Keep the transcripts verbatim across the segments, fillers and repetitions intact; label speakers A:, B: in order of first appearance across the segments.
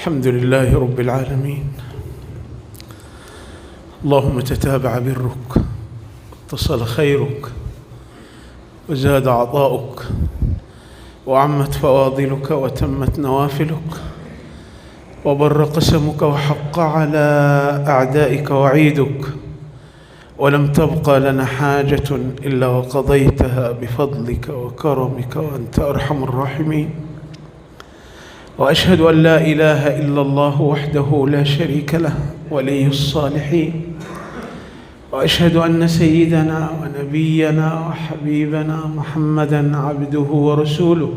A: الحمد لله رب العالمين. اللهم تتابع برك، اتصل خيرك، وزاد عطاؤك، وعمت فواضلك، وتمت نوافلك، وبر قسمك، وحق على أعدائك وعيدك، ولم تبق لنا حاجة إلا وقضيتها بفضلك وكرمك، وأنت أرحم الراحمين. وأشهد أن لا إله إلا الله وحده لا شريك له ولي الصالحين، وأشهد أن سيدنا ونبينا وحبيبنا محمدًا عبده ورسوله،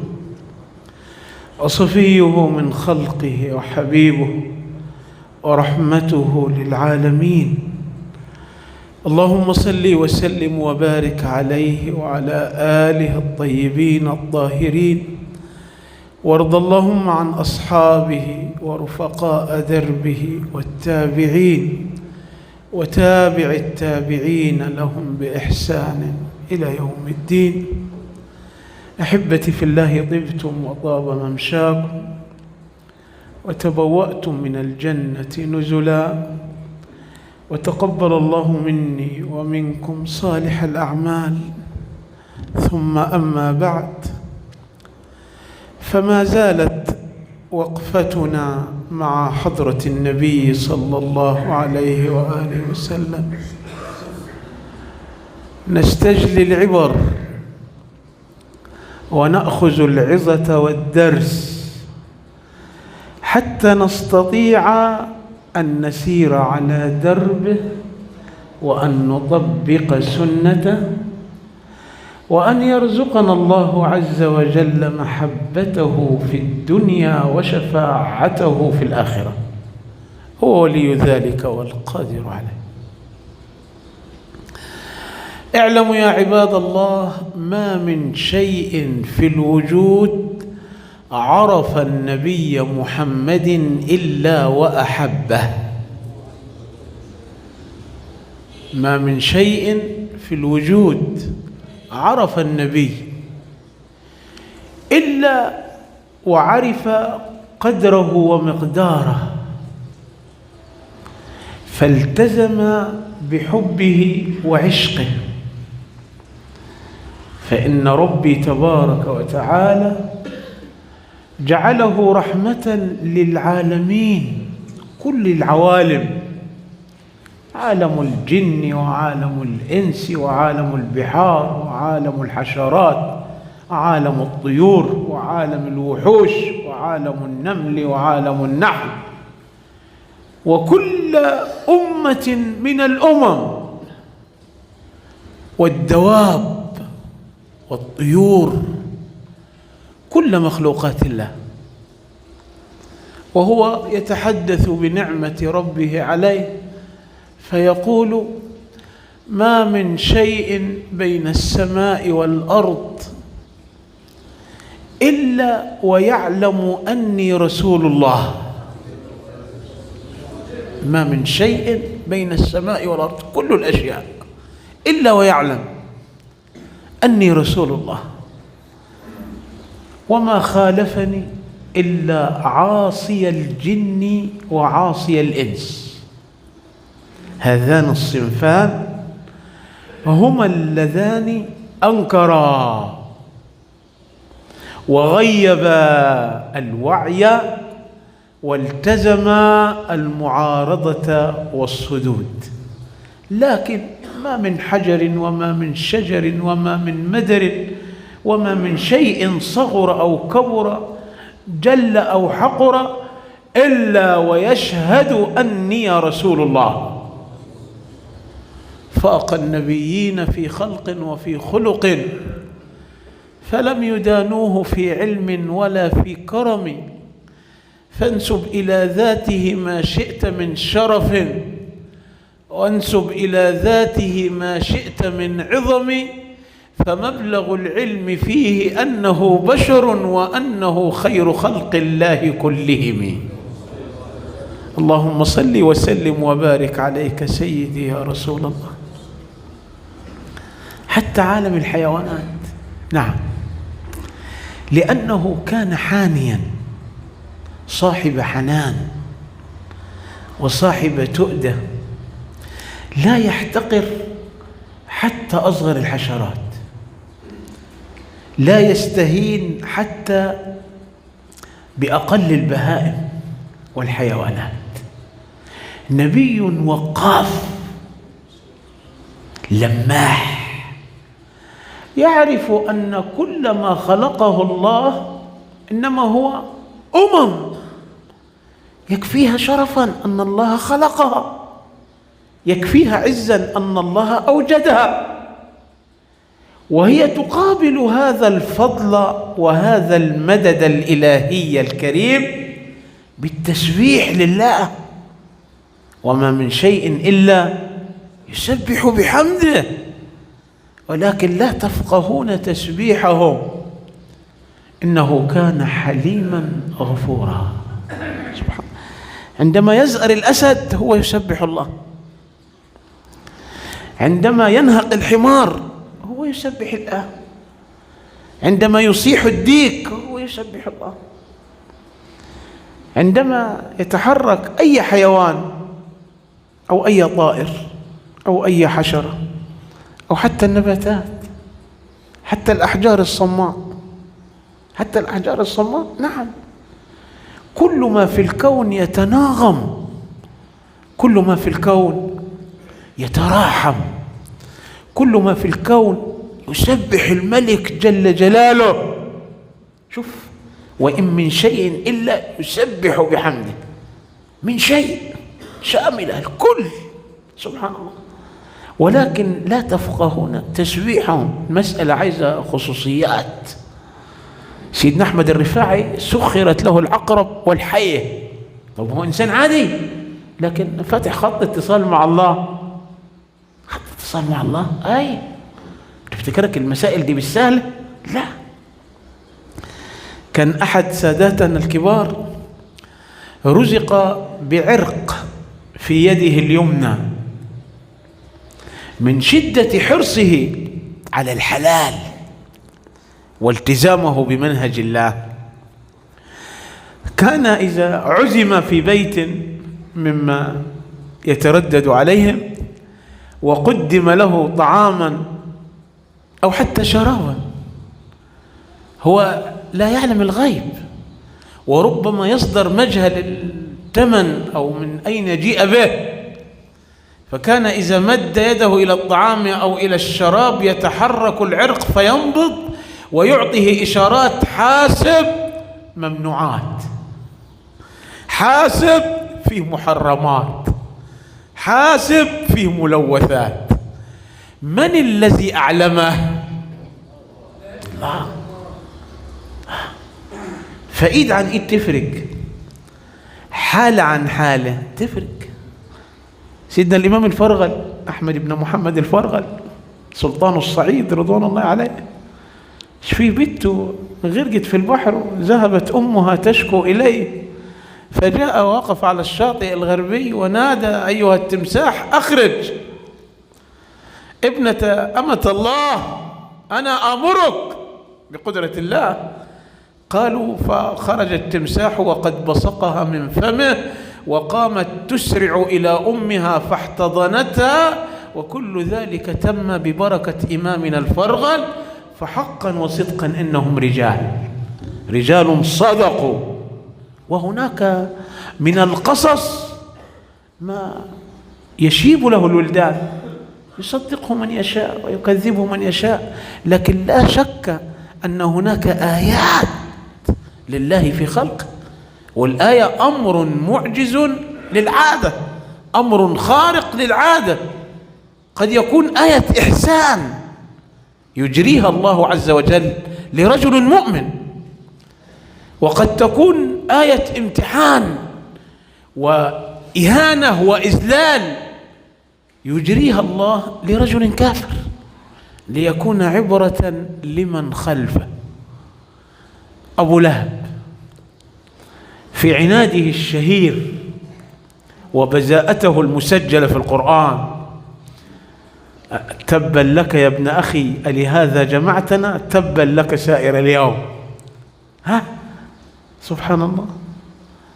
A: وصفيه من خلقه وحبيبه، ورحمته للعالمين. اللهم صل وسلم وبارك عليه وعلى آله الطيبين الطاهرين، وارض اللهم عن أصحابه ورفقاء دربه والتابعين وتابع التابعين لهم بإحسان إلى يوم الدين. أحبتي في الله، طبتم وطاب ممشاكم، وتبوأتم من الجنة نزلا، وتقبل الله مني ومنكم صالح الأعمال. ثم أما بعد، فما زالت وقفتنا مع حضرة النبي صلى الله عليه وآله وسلم، نستجلي العبر ونأخذ العظة والدرس حتى نستطيع أن نسير على دربه، وأن نطبق سنته، وأن يرزقنا الله عز وجل محبته في الدنيا وشفاعته في الآخرة. هو ولي ذلك والقادر عليه. اعلموا يا عباد الله، ما من شيء في الوجود عرف النبي محمد إلا وأحبه. ما من شيء في الوجود عرف النبي إلا وعرف قدره ومقداره، فالتزم بحبه وعشقه. فإن ربي تبارك وتعالى جعله رحمة للعالمين، كل العوالم، عالم الجن وعالم الإنس وعالم البحار وعالم الحشرات وعالم الطيور وعالم الوحوش وعالم النمل وعالم النحل، وكل أمة من الأمم، والدواب والطيور، كل مخلوقات الله. وهو يتحدث بنعمة ربه عليه فيقول: ما من شيء بين السماء والأرض إلا ويعلم أني رسول الله. ما من شيء بين السماء والأرض، كل الأشياء، إلا ويعلم أني رسول الله. وما خالفني إلا عاصي الجن وعاصي الإنس. هذان الصنفان هما اللذان أنكرا وغيبا الوعي، والتزما المعارضة والصدود. لكن ما من حجر وما من شجر وما من مدر وما من شيء صغر أو كبر، جل أو حقر، إلا ويشهد أني رسول الله. فاق النبيين في خلق وفي خلق، فلم يدانوه في علم ولا في كرم. فانسب إلى ذاته ما شئت من شرف، وانسب إلى ذاته ما شئت من عظم، فمبلغ العلم فيه أنه بشر، وأنه خير خلق الله كلهم. اللهم صل وسلم وبارك عليك سيدي يا رسول الله. حتى عالم الحيوانات، نعم، لأنه كان حانيا صاحب حنان وصاحب تؤدة، لا يحتقر حتى أصغر الحشرات، لا يستهين حتى بأقل البهائم والحيوانات. نبي وقاف لماح، يعرف أن كل ما خلقه الله إنما هو أمم يكفيها شرفا أن الله خلقها، يكفيها عزا أن الله أوجدها، وهي تقابل هذا الفضل وهذا المدد الإلهي الكريم بالتسبيح لله. وما من شيء إلا يسبح بحمده ولكن لا تفقهون تسبيحه إنه كان حليما غفورا. سبحان. عندما يزأر الأسد هو يسبح الله، عندما ينهق الحمار هو يسبح الله، عندما يصيح الديك هو يسبح الله، عندما يتحرك أي حيوان أو أي طائر أو أي حشرة أو حتى النباتات، حتى الأحجار الصماء، حتى الأحجار الصماء، نعم، كل ما في الكون يتناغم، كل ما في الكون يتراحم، كل ما في الكون يسبح الملك جل جلاله. شوف، وإن من شيء إلا يسبح بحمده، من شيء شامل الكل، سبحان الله، ولكن لا تفقهون تسبيحهم. المسألة عايزة خصوصيات. سيدنا أحمد الرفاعي سخرت له العقرب والحية، طب هو إنسان عادي لكن فتح خط اتصال مع الله، خط اتصال مع الله. أي تفتكرك المسائل دي بالسهل؟ لا. كان أحد ساداتنا الكبار رزق بعرق في يده اليمنى، من شدة حرصه على الحلال والتزامه بمنهج الله، كان إذا عزم في بيت مما يتردد عليهم وقدم له طعاما أو حتى شرابا، هو لا يعلم الغيب، وربما يصدر مجهل الثمن أو من أين جيء به، فكان إذا مد يده إلى الطعام أو إلى الشراب يتحرك العرق فينبض ويعطيه إشارات: حاسب، ممنوعات، حاسب، فيه محرمات، حاسب، فيه ملوثات. من الذي أعلمه؟ الله. فإيد عن إيد تفرق، حالة عن حالة تفرق. سيدنا الإمام الفرغل أحمد بن محمد الفرغل سلطان الصعيد رضوان الله عليه، في بنته غرقت في البحر، ذهبت أمها تشكو إليه، فجاء وقف على الشاطئ الغربي ونادى: أيها التمساح أخرج ابنة أمة الله، أنا آمرك بقدرة الله. قالوا: فخرج التمساح وقد بصقها من فمه، وقامت تسرع إلى أمها فاحتضنتها، وكل ذلك تم ببركة إمامنا الفرغل. فحقا وصدقا إنهم رجال، رجال صدقوا. وهناك من القصص ما يشيب له الولدان، يصدقه من يشاء ويكذبه من يشاء، لكن لا شك أن هناك آيات لله في خلقه، والآية أمر معجز للعادة، أمر خارق للعادة. قد يكون آية إحسان يجريها الله عز وجل لرجل مؤمن، وقد تكون آية امتحان وإهانة وإذلال يجريها الله لرجل كافر ليكون عبرة لمن خلفه. أبو لهب في عناده الشهير وبذاءته المسجلة في القرآن: تبا لك يا ابن أخي ألهذا جمعتنا، تبا لك سائر اليوم. ها، سبحان الله،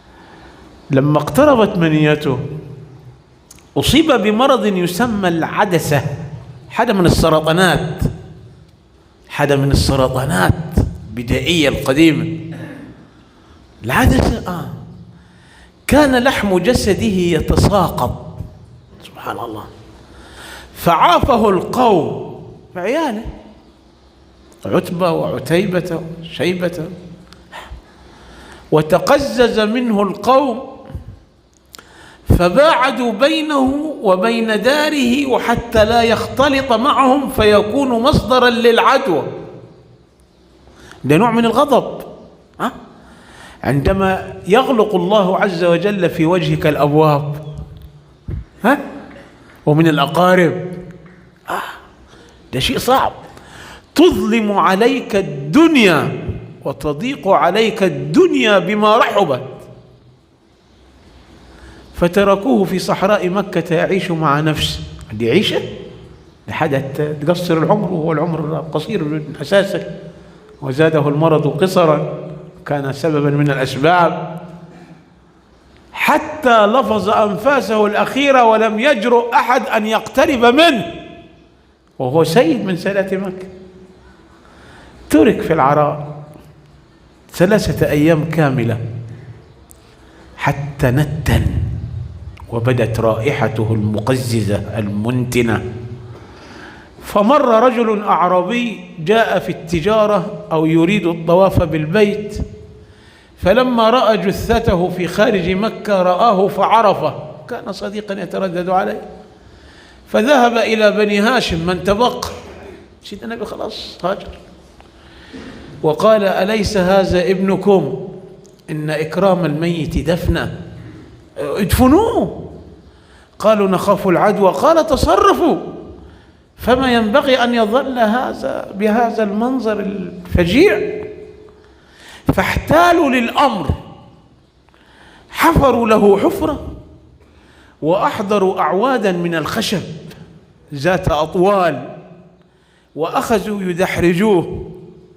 A: لما اقتربت منيته أصيب بمرض يسمى العدسة، حدا من السرطانات، حدا من السرطانات بدائية القديمة. العدسة آه كان لحم جسده يتساقط، سبحان الله، فعافه القوم، عياله عتبة وعتيبة وشيبة، وتقزز منه القوم فباعدوا بينه وبين داره وحتى لا يختلط معهم فيكون مصدرا للعدوى. ده نوع من الغضب. ها؟ عندما يغلق الله عز وجل في وجهك الأبواب ها ومن الأقارب، آه ده شيء صعب. تظلم عليك الدنيا وتضيق عليك الدنيا بما رحبت، فتركوه في صحراء مكة يعيش مع نفسه. دي عيشة لحد تقصر العمر، وهو العمر قصير من أساسه، وزاده المرض قصرا، كان سببا من الأسباب، حتى لفظ أنفاسه الأخيرة ولم يجرؤ أحد أن يقترب منه، وهو سيد من سادة مكة. ترك في العراء ثلاثة أيام كاملة حتى نتن وبدت رائحته المقززة المنتنة. فمر رجل أعرابي جاء في التجارة أو يريد الطواف بالبيت، فلما رأى جثته في خارج مكة رآه فعرفه، كان صديقا يتردد عليه، فذهب إلى بني هاشم من تبقى، سيدنا النبي خلاص هاجر، وقال: أليس هذا ابنكم؟ إن إكرام الميت دفنه، ادفنوه. قالوا: نخاف العدوى. قال: تصرفوا، فما ينبغي أن يظل هذا بهذا المنظر الفجيع. فاحتالوا للأمر، حفروا له حفرة وأحضروا أعوادا من الخشب ذات أطوال، وأخذوا يدحرجوه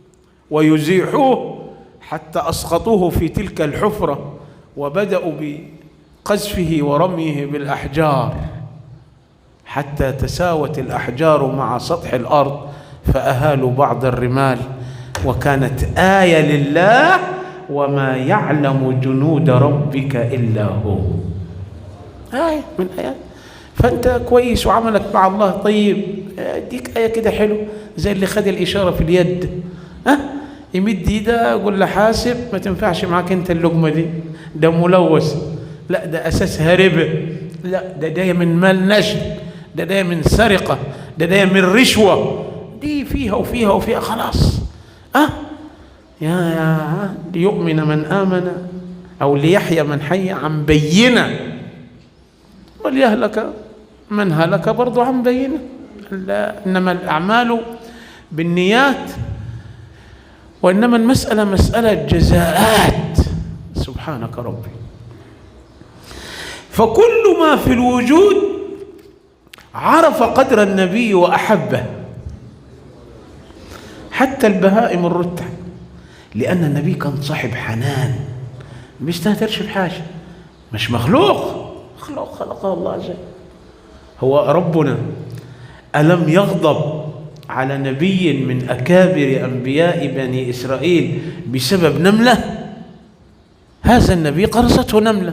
A: ويزيحوه حتى أسقطوه في تلك الحفرة، وبدأوا بقذفه ورميه بالأحجار حتى تساوت الأحجار مع سطح الأرض، فأهالوا بعض الرمال. وكانت آية لله: وما يعلم جنود ربك إلا هو. آية من آيات. فأنت كويس وعملك مع الله طيب، اديك آية كده حلو زي اللي خد الإشارة في اليد، ها يمد ايده يقول له حاسب، ما تنفعش معاك انت اللقمة دي، ده ملوث، لا ده أساسها ربا، لا ده جاي من مال نشد، ده جاي من سرقة، ده جاي من رشوة، دي فيها وفيها وفيها، خلاص. أه يا يا ليؤمن من آمن أو ليحيى من حي عن بينة، وليهلك من هلك برضو عن بينة. إنما الأعمال بالنيات، وإنما المسألة مسألة جزاءات. سبحانك ربي. فكل ما في الوجود عرف قدر النبي وأحبه، حتى البهائم الرتع، لأن النبي كان صاحب حنان، مش تهترش بحاجة، مش مخلوق، مخلوق خلقه الله عز وجل. هو ربنا ألم يغضب على نبي من أكابر أنبياء بني إسرائيل بسبب نملة؟ هذا النبي قرصته نملة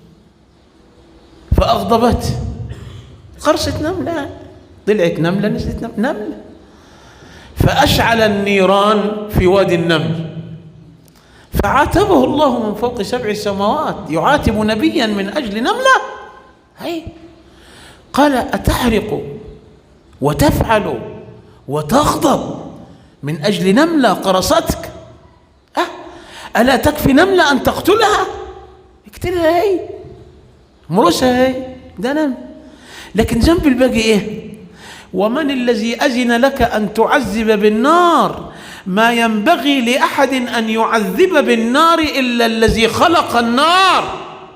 A: فأغضبت، قرصت نملة، طلعت نملة نزلت نملة، فأشعل النيران في وادي النمل، فعاتبه الله من فوق سبع سماوات، يعاتب نبيا من أجل نملة. هي قال: أتحرق وتفعل وتغضب من أجل نملة قرصتك؟ أه؟ ألا تكفي نملة أن تقتلها؟ اقتلها هي، مرسها هي، ده نمل. لكن ذنب الباقي إيه؟ ومن الذي أذن لك أن تعذب بالنار؟ ما ينبغي لأحد أن يعذب بالنار إلا الذي خلق النار.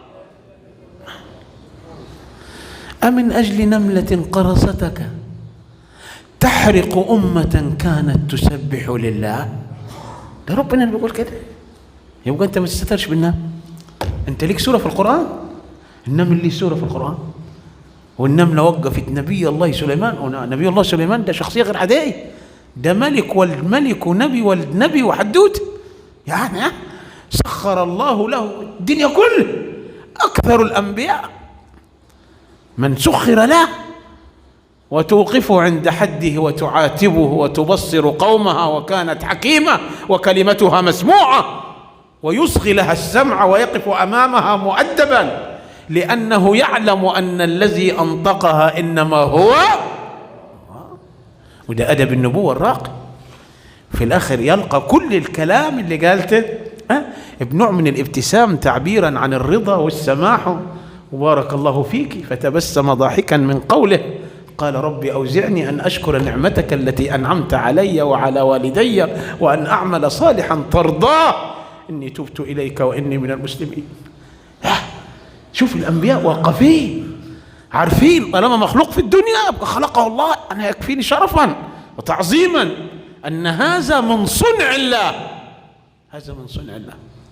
A: أمن أجل نملة قرصتك تحرق أمة كانت تسبح لله؟ ده ربنا اللي بيقول كده. يبقى أنت ما تستترش بالنار. أنت ليك سورة في القرآن؟ النمل ليه سورة في القرآن، والنملة وقفت نبي الله سليمان. نبي الله سليمان ده شخصية غير عادية، ده ملك ولد ملك ونبي ولد نبي وحدوت يعني. سخر الله له الدنيا كله، أكثر الأنبياء من سخر له، وتوقفه عند حده وتعاتبه وتبصر قومها وكانت حكيمة وكلمتها مسموعة، ويصغي لها السمع ويقف أمامها مؤدبا، لأنه يعلم أن الذي أنطقها إنما هو، وده أدب النبوة الراقي. في الآخر يلقى كل الكلام اللي قالته أه؟ بنوع من الابتسام تعبيرا عن الرضا والسماح. وبارك الله فيك، فتبسم ضاحكا من قوله قال رب أوزعني أن أشكر نعمتك التي أنعمت علي وعلى والدي وأن أعمل صالحا ترضاه إني تبت إليك وإني من المسلمين. شوف الأنبياء واقفين عارفين طالما مخلوق في الدنيا يبقى خلقه الله، أنا يكفيني شرفا وتعظيما أن هذا من صنع الله، هذا من صنع الله.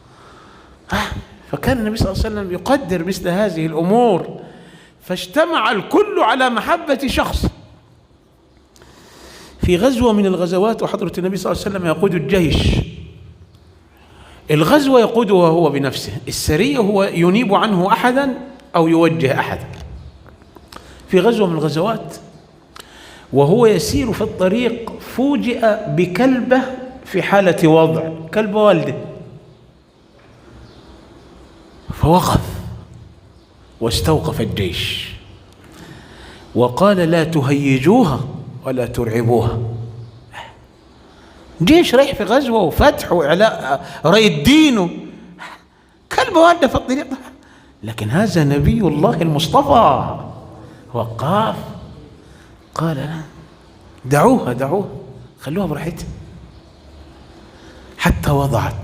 A: فكان النبي صلى الله عليه وسلم يقدر مثل هذه الأمور، فاجتمع الكل على محبة شخص. في غزوة من الغزوات وحضرة النبي صلى الله عليه وسلم يقود الجيش، الغزوة يقودها هو بنفسه، السرية هو ينيب عنه أحدا أو يوجه أحدا. في غزوة من الغزوات وهو يسير في الطريق فوجئ بكلبة في حالة وضع، كلب والده، فوقف واستوقف الجيش وقال لا تهيجوها ولا ترعبوها. جيش رايح في غزوة وفتح وإعلاء رأي الدين، كلب والده في الطريق، لكن هذا نبي الله المصطفى وقاف قال لا دعوها دعوها خلوها براحتها، حتى وضعت.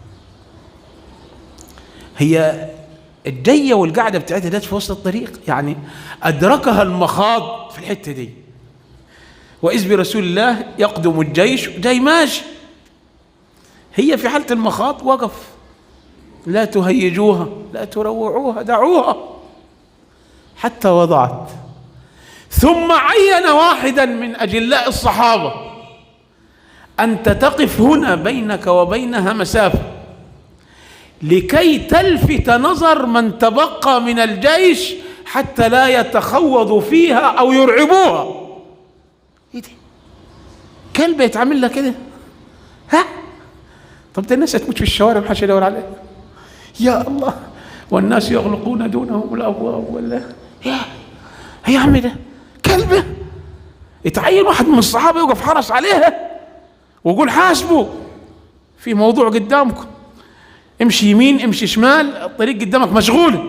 A: هي الجية والقعدة بتاعتها جت في وسط الطريق، يعني أدركها المخاض في الحتة دي، وإذ برسول الله يقدم الجيش جاي ماشي، هي في حالة المخاض وقف لا تهيجوها لا تروعوها دعوها حتى وضعت. ثم عين واحدا من أجلاء الصحابة أنت تقف هنا بينك وبينها مسافة لكي تلفت نظر من تبقى من الجيش حتى لا يتخوضوا فيها أو يرعبوها. ايه ده؟ كلب يتعامل لها كده؟ ها؟ طب ده الناس هتموت في الشوارع محدش يدور عليها. يا الله، والناس يغلقون دونهم الأبواب ولا يا يا عم ده كلبة يتعين واحد من الصحابة يوقف حرس عليها ويقول حاسبوا في موضوع قدامكم، امشي يمين امشي شمال الطريق قدامك مشغول.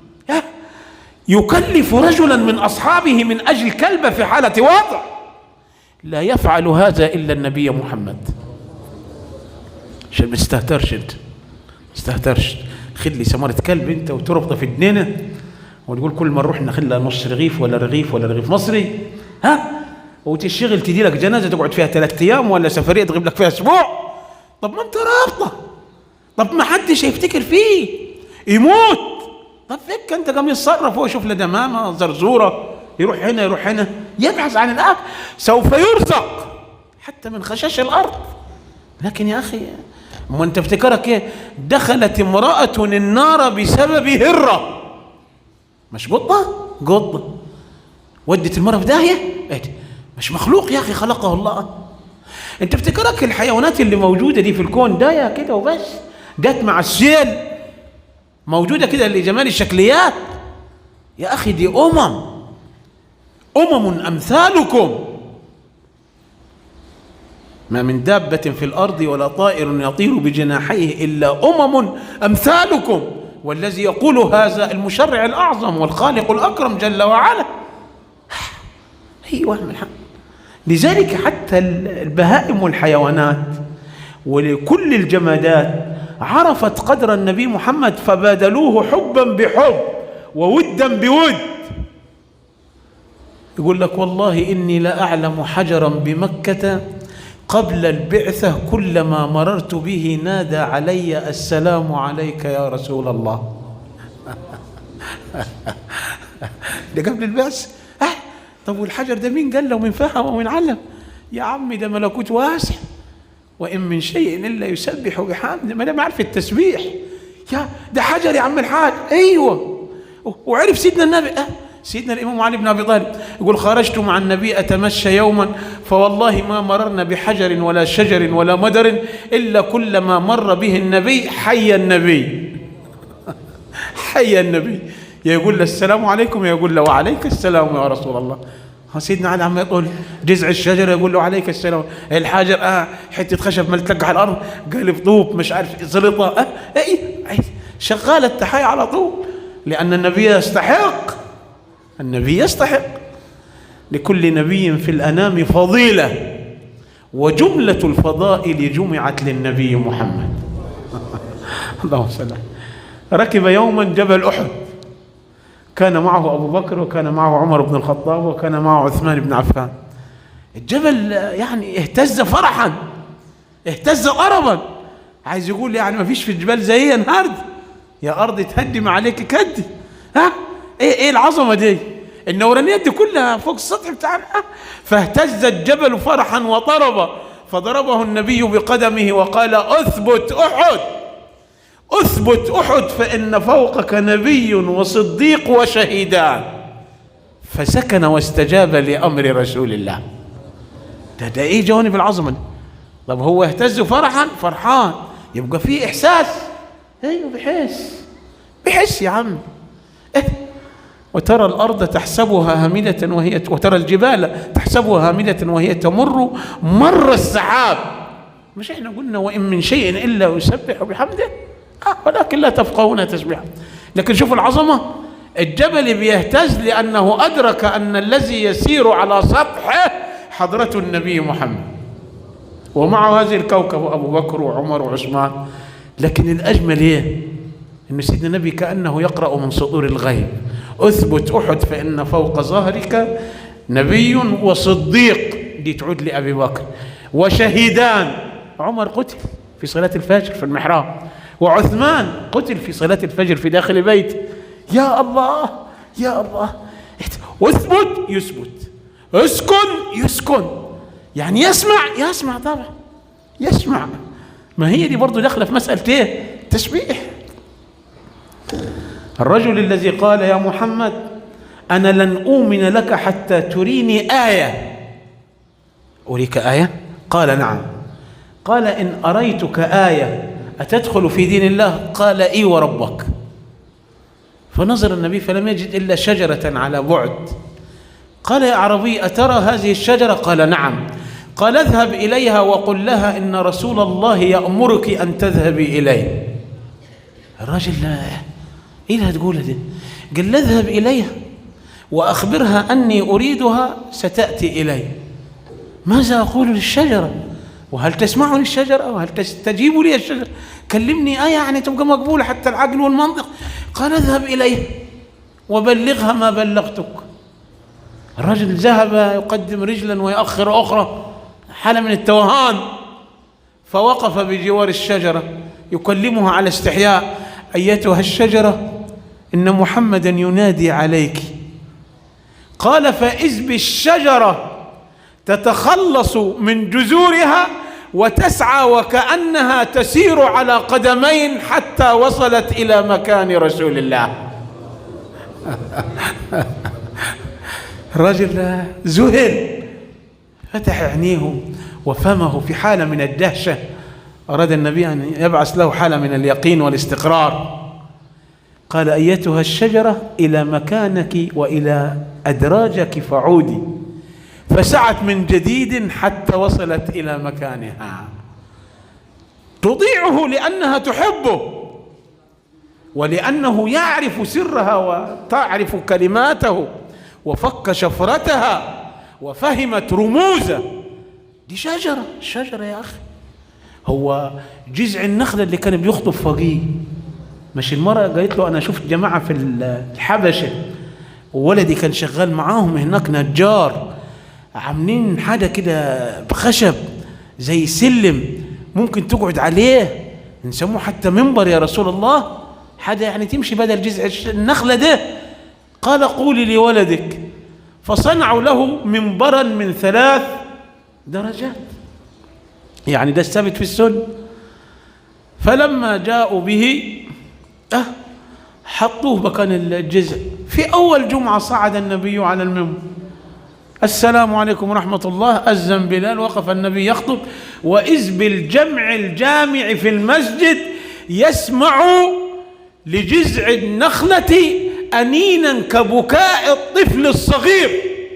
A: يكلف رجلا من أصحابه من أجل كلبة في حالة وضع، لا يفعل هذا إلا النبي محمد. عشان ما تستهترش انت، تستهترش خد لي ثمرة كلب انت وتربطه في جنينه وتقول كل ما نروح نخلها نص رغيف ولا رغيف ولا رغيف مصري، ها، وتشتغل تدي لك جنازة تقعد فيها ثلاث أيام ولا سفرية تغيب لك فيها أسبوع. طب ما انت رابطه، طب ما حدش يفتكر فيه يموت، طب فك انت قام يتصرف هو يشوف له دمامه زرزوره يروح هنا يروح هنا يبحث عن الاكل، سوف يرزق حتى من خشاش الارض. لكن يا اخي ما انت افتكرك ايه؟ دخلت امراه النار بسبب هره، مش قطه قطه ودت المراه في داهيه، ايه مش مخلوق يا اخي خلقه الله. انت افتكرك الحيوانات اللي موجوده دي في الكون دايه كده وبس، جت مع السيل موجودة كده لجمال الشكليات؟ يا أخي دي أمم أمم أمثالكم، ما من دابة في الأرض ولا طائر يطير بجناحيه إلا أمم أمثالكم، والذي يقول هذا المشرع الأعظم والخالق الأكرم جل وعلا. أيوة من حق. لذلك حتى البهائم والحيوانات ولكل الجمادات عرفت قدر النبي محمد فبادلوه حبا بحب وودا بود. يقول لك والله إني لا أعلم حجرا بمكة قبل البعثة كلما مررت به نادى علي السلام عليك يا رسول الله. ده قبل البعث. أه طب والحجر ده مين قال له؟ ومن فهم ومن علم؟ يا عمي ده ملكوت واسع، وإن من شيء إلا يسبح بحمده. ما ده معرفة التسبيح. يا ده حجر يا عم الحاج. أيوة. وعرف سيدنا النبي. أه سيدنا الإمام علي بن أبي طالب يقول خرجت مع النبي أتمشى يوما فوالله ما مررنا بحجر ولا شجر ولا مدر إلا كلما مر به النبي حي النبي. حي النبي، يقول له السلام عليكم، يقول له وعليك السلام يا رسول الله. سيدنا علي عم يقول جذع الشجر يقول له عليك السلام، الحجر اه حته خشب ملتقى على الارض قالب طوب مش عارف زلطه اه اي شغاله التحيه على طول، لان النبي يستحق. النبي يستحق. لكل نبي في الانام فضيله وجمله الفضائل جمعت للنبي محمد. اللهم صل. ركب يوما جبل احد، كان معه أبو بكر وكان معه عمر بن الخطاب وكان معه عثمان بن عفان. الجبل يعني اهتز فرحا، اهتز طربا، عايز يقول يعني ما فيش في الجبال زي النهارده، يا أرض تهدم عليك كدي. ها ايه ايه العظمة دي؟ النورانيات دي كلها فوق السطح بتاعنا. فاهتز الجبل فرحا وطربا، فضربه النبي بقدمه وقال اثبت أحد، اثبت أحد فإن فوقك نبي وصديق وشهيدان. فسكن واستجاب لأمر رسول الله. ده, ده ايه جوانب العظمة دي؟ طب هو اهتز فرحا، فرحان يبقى فيه إحساس. ايوه بحس، بحس يا عم. إيه؟ وترى الأرض تحسبها هامدة وهي وترى الجبال تحسبها هامدة وهي تمر مر السحاب. مش احنا قلنا وإن من شيء إلا يسبح بحمده آه ولكن لا تفقهون تسبيحه. لكن شوفوا العظمة، الجبل بيهتز لأنه أدرك أن الذي يسير على سطحه حضرة النبي محمد، ومعه هذه الكوكب أبو بكر وعمر وعثمان. لكن الأجمل إيه؟ إن سيدنا النبي كأنه يقرأ من صدور الغيب. أثبت أحد فإن فوق ظهرك نبي وصديق، دي تعود لأبي بكر، وشهيدان. عمر قتل في صلاة الفجر في المحراب، وعثمان قتل في صلاة الفجر في داخل بيت. يا الله يا الله. واثبت يثبت، اسكن يسكن، يعني يسمع يسمع طبعا يسمع. ما هي دي برضو داخله في مسألة ايه؟ تسبيح. الرجل الذي قال يا محمد أنا لن أؤمن لك حتى تريني آية. أريك آية؟ قال نعم. قال إن أريتك آية أتدخل في دين الله؟ قال إي وربك. فنظر النبي فلم يجد إلا شجرة على بعد. قال يا أعرابي أترى هذه الشجرة؟ قال نعم. قال اذهب إليها وقل لها إن رسول الله يأمرك أن تذهبي إليه. الراجل إيه اللي هتقوله ده؟ قال اذهب إليها وأخبرها أني أريدها ستأتي إلي. ماذا أقول للشجرة؟ وهل تسمعني الشجرة؟ وهل تستجيب لي الشجرة؟ كلمني آية يعني تبقى مقبولة حتى العقل والمنطق. قال اذهب إليه وبلغها ما بلغتك. الرجل ذهب يقدم رجلا ويأخر أخرى، حالة من التوهان. فوقف بجوار الشجرة يكلمها على استحياء: أيتها الشجرة إن محمدا ينادي عليك. قال فإذ بالشجرة تتخلص من جذورها وتسعى وكأنها تسير على قدمين حتى وصلت إلى مكان رسول الله. الرجل ذهل، فتح عينيه وفمه في حالة من الدهشة. أراد النبي أن يبعث له حالة من اليقين والاستقرار. قال أيتها الشجرة إلى مكانك وإلى أدراجك فعودي. فسعت من جديد حتى وصلت إلى مكانها، تطيعه لأنها تحبه ولأنه يعرف سرها وتعرف كلماته وفك شفرتها وفهمت رموزه. دي شجرة، شجرة يا أخي. هو جذع النخلة اللي كان بيخطب فوقيه، مش المرأة قالت له أنا شفت جماعة في الحبشة وولدي كان شغال معاهم هناك نجار، عاملين حاجة كده بخشب زي سلم ممكن تقعد عليه، نسموه حتى منبر يا رسول الله، حاجة يعني تمشي بدل جذع النخلة ده. قال قولي لولدك، فصنعوا له منبرا من ثلاث درجات، يعني ده الثابت في السنة. فلما جاءوا به أه حطوه مكان الجذع. في أول جمعة صعد النبي على المنبر، السلام عليكم ورحمة الله، أذن بلال، وقف النبي يخطب، وإذ بالجمع الجامع في المسجد يسمع لجذع النخلة أنينا كبكاء الطفل الصغير.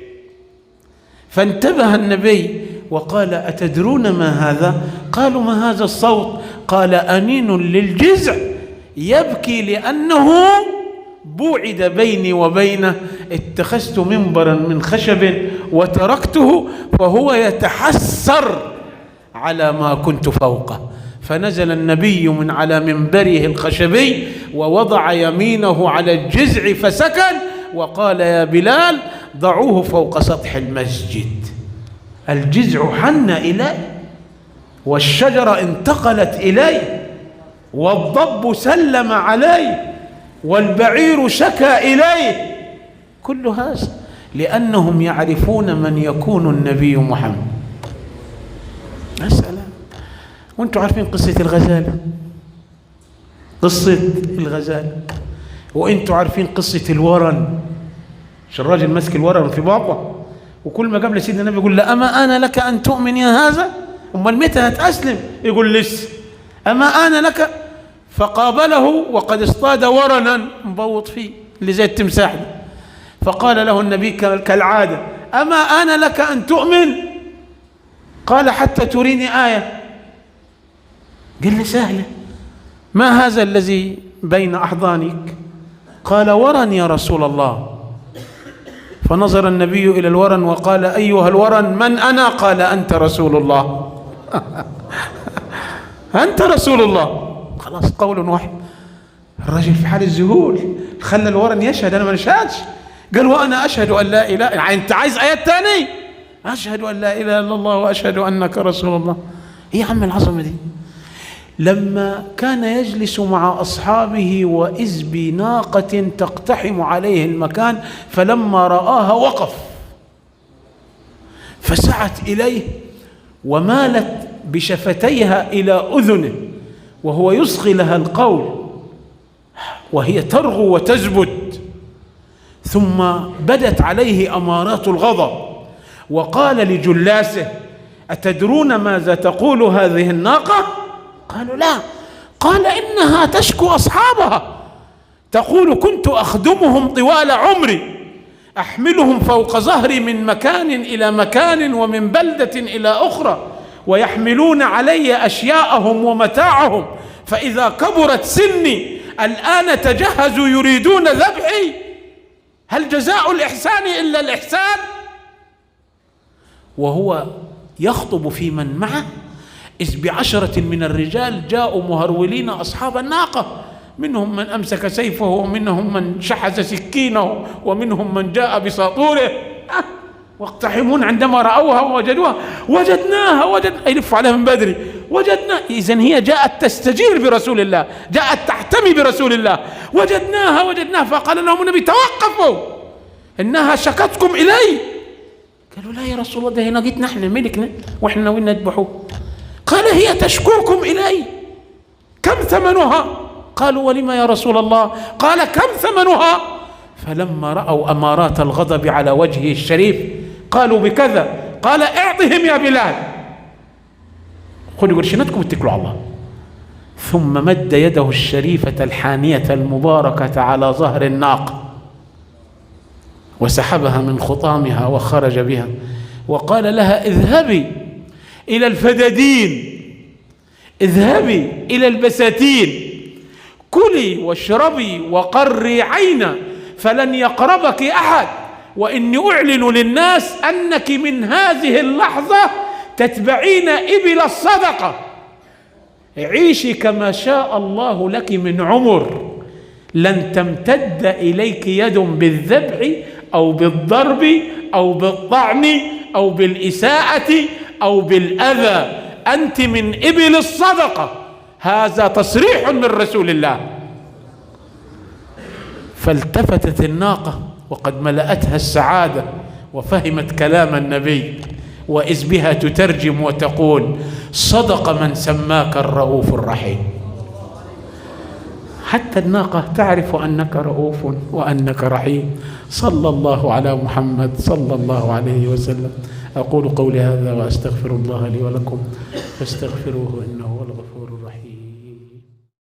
A: فانتبه النبي وقال أتدرون ما هذا؟ قالوا ما هذا الصوت؟ قال أنين للجذع يبكي لأنه بوعد بيني وبينه، اتخذت منبرا من خشب وتركته فهو يتحسر على ما كنت فوقه. فنزل النبي من على منبره الخشبي ووضع يمينه على الجذع فسكن، وقال يا بلال ضعوه فوق سطح المسجد. الجذع حن إليه، والشجرة انتقلت إليه، والضب سلم عليه، والبعير شكى إليه. كل هذا لأنهم يعرفون من يكون النبي محمد. السلام. وانتم عارفين قصة الغزالة، قصة الغزالة، وانتم عارفين قصة الورن، مش الراجل ماسك الورن في باطه، وكل ما قبل سيدنا النبي يقول له أما أنا لك أن تؤمن يا هذا؟ أمال متى هتأسلم؟ يقول لسه. أما أنا لك؟ فقابله وقد اصطاد ورنا مبوط فيه اللي زي التمساح ده. فقال له النبي كالعادة أما أنا لك أن تؤمن؟ قال حتى تريني آية. قال له سهلة، ما هذا الذي بين أحضانك؟ قال ورن يا رسول الله. فنظر النبي إلى الورن وقال أيها الورن من أنا؟ قال أنت رسول الله. أنت رسول الله. خلاص قول واحد. الرجل في حال الذهول خلى الورن يشهد، أنا ما نشهدش. قال وأنا أشهد أن لا إله، يعني أنت عايز آيات تاني؟ أشهد أن لا إله إلا الله وأشهد أنك رسول الله. إيه يا عم العظمة دي؟ لما كان يجلس مع أصحابه وإذ بناقة تقتحم عليه المكان، فلما رآها وقف، فسعت إليه ومالت بشفتيها إلى أذنه وهو يصغي لها القول وهي ترغو وتزبد، ثم بدت عليه أمارات الغضب وقال لجلاسه أتدرون ماذا تقول هذه الناقة؟ قالوا لا. قال إنها تشكو أصحابها، تقول كنت أخدمهم طوال عمري، أحملهم فوق ظهري من مكان إلى مكان ومن بلدة إلى أخرى، ويحملون علي أشياءهم ومتاعهم، فإذا كبرت سني الآن تجهزوا يريدون ذبحي، هل جزاء الإحسان إلا الإحسان؟ وهو يخطب في من معه إذ بعشرة من الرجال جاءوا مهرولين أصحاب الناقة، منهم من أمسك سيفه ومنهم من شحذ سكينه ومنهم من جاء بساطوره، أه واقتحمون عندما رأوها ووجدوها وجدناها وجد يلف عليها من بدري وجدنا. إذن هي جاءت تستجير برسول الله، جاءت تحتمي برسول الله. وجدناها وجدناها فقال لهم النبي توقفوا إنها شكتكم إلي. قالوا لا يا رسول الله، ده هنا جيت نحن ملكنا وإحنا ناويين نذبحوه. قال هي تشكوكم إلي، كم ثمنها؟ قالوا ولما يا رسول الله؟ قال كم ثمنها؟ فلما رأوا أمارات الغضب على وجهه الشريف قالوا بكذا. قال اعطهم يا بلال، خذوا قرشينتكم واتكلوا على الله. ثم مد يده الشريفة الحانية المباركة على ظهر الناقة وسحبها من خطامها وخرج بها، وقال لها اذهبي إلى الفدادين، اذهبي إلى البساتين، كلي واشربي وقري عينا فلن يقربك أحد، وإني أعلن للناس أنك من هذه اللحظة تتبعين إبل الصدقة، عيشي كما شاء الله لك من عمر، لن تمتد إليك يد بالذبح أو بالضرب أو بالطعن أو بالإساءة أو بالأذى، أنت من إبل الصدقة، هذا تصريح من رسول الله. فالتفتت الناقة وقد ملأتها السعادة وفهمت كلام النبي، وإذ بها تترجم وتقول: صدق من سماك الرؤوف الرحيم. حتى الناقة تعرف أنك رؤوف وأنك رحيم. صلى الله على محمد صلى الله عليه وسلم. أقول قولي هذا وأستغفر الله لي ولكم فاستغفروه إنه